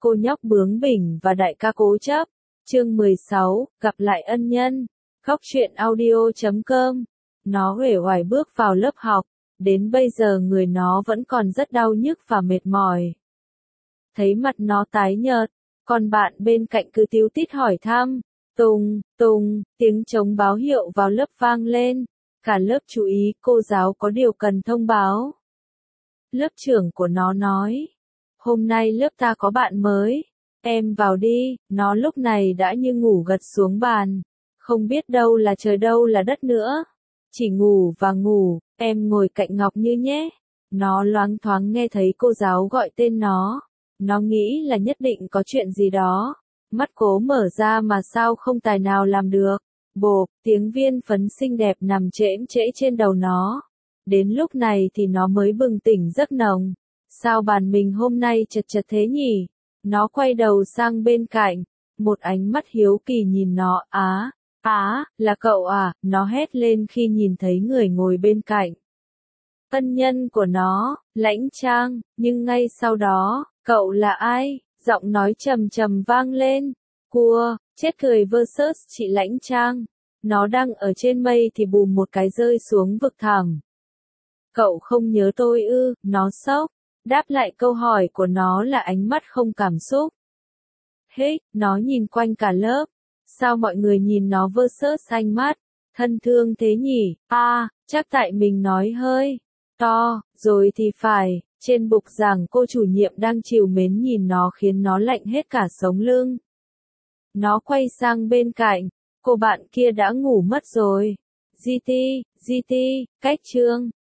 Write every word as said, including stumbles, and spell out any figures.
cô nhóc bướng bỉnh và đại ca cố chấp. Chương mười sáu, gặp lại ân nhân. Góc truyện audio chấm com. Nó uể oải bước vào lớp học, đến bây giờ người nó vẫn còn rất đau nhức và mệt mỏi. Thấy mặt nó tái nhợt, còn bạn bên cạnh cứ tíu tít hỏi thăm. Tùng, Tùng, tiếng trống báo hiệu vào lớp vang lên. Cả lớp chú ý, cô giáo có điều cần thông báo. Lớp trưởng của nó nói, hôm nay lớp ta có bạn mới, em vào đi. Nó lúc này đã như ngủ gật xuống bàn, không biết đâu là trời đâu là đất nữa, chỉ ngủ và ngủ. Em ngồi cạnh Ngọc Như nhé. Nó loáng thoáng nghe thấy cô giáo gọi tên nó, nó nghĩ là nhất định có chuyện gì đó, mắt cố mở ra mà sao không tài nào làm được. Bộp, tiếng viên phấn xinh đẹp nằm chễm chễ trên đầu nó. Đến lúc này thì nó mới bừng tỉnh giấc nồng. Sao bàn mình hôm nay chật chật thế nhỉ? Nó quay đầu sang bên cạnh, một ánh mắt hiếu kỳ nhìn nó. Á, á, là cậu à? Nó hét lên khi nhìn thấy người ngồi bên cạnh. Ân nhân của nó, Lãnh Trang. Nhưng ngay sau đó, cậu là ai? Giọng nói trầm trầm vang lên. Cua, chết cười versus chị Lãnh Trang. Nó đang ở trên mây thì bùm một cái rơi xuống vực thẳm. Cậu không nhớ tôi ư? Nó sốc. Đáp lại câu hỏi của nó là ánh mắt không cảm xúc. Hết, nó nhìn quanh cả lớp. Sao mọi người nhìn nó versus xanh mắt, thân thương thế nhỉ? À, chắc tại mình nói hơi to, rồi thì phải. Trên bục giảng cô chủ nhiệm đang trìu mến nhìn nó khiến nó lạnh hết cả sống lưng. Nó quay sang bên cạnh, cô bạn kia đã ngủ mất rồi. giê tê, giê tê, cách chương.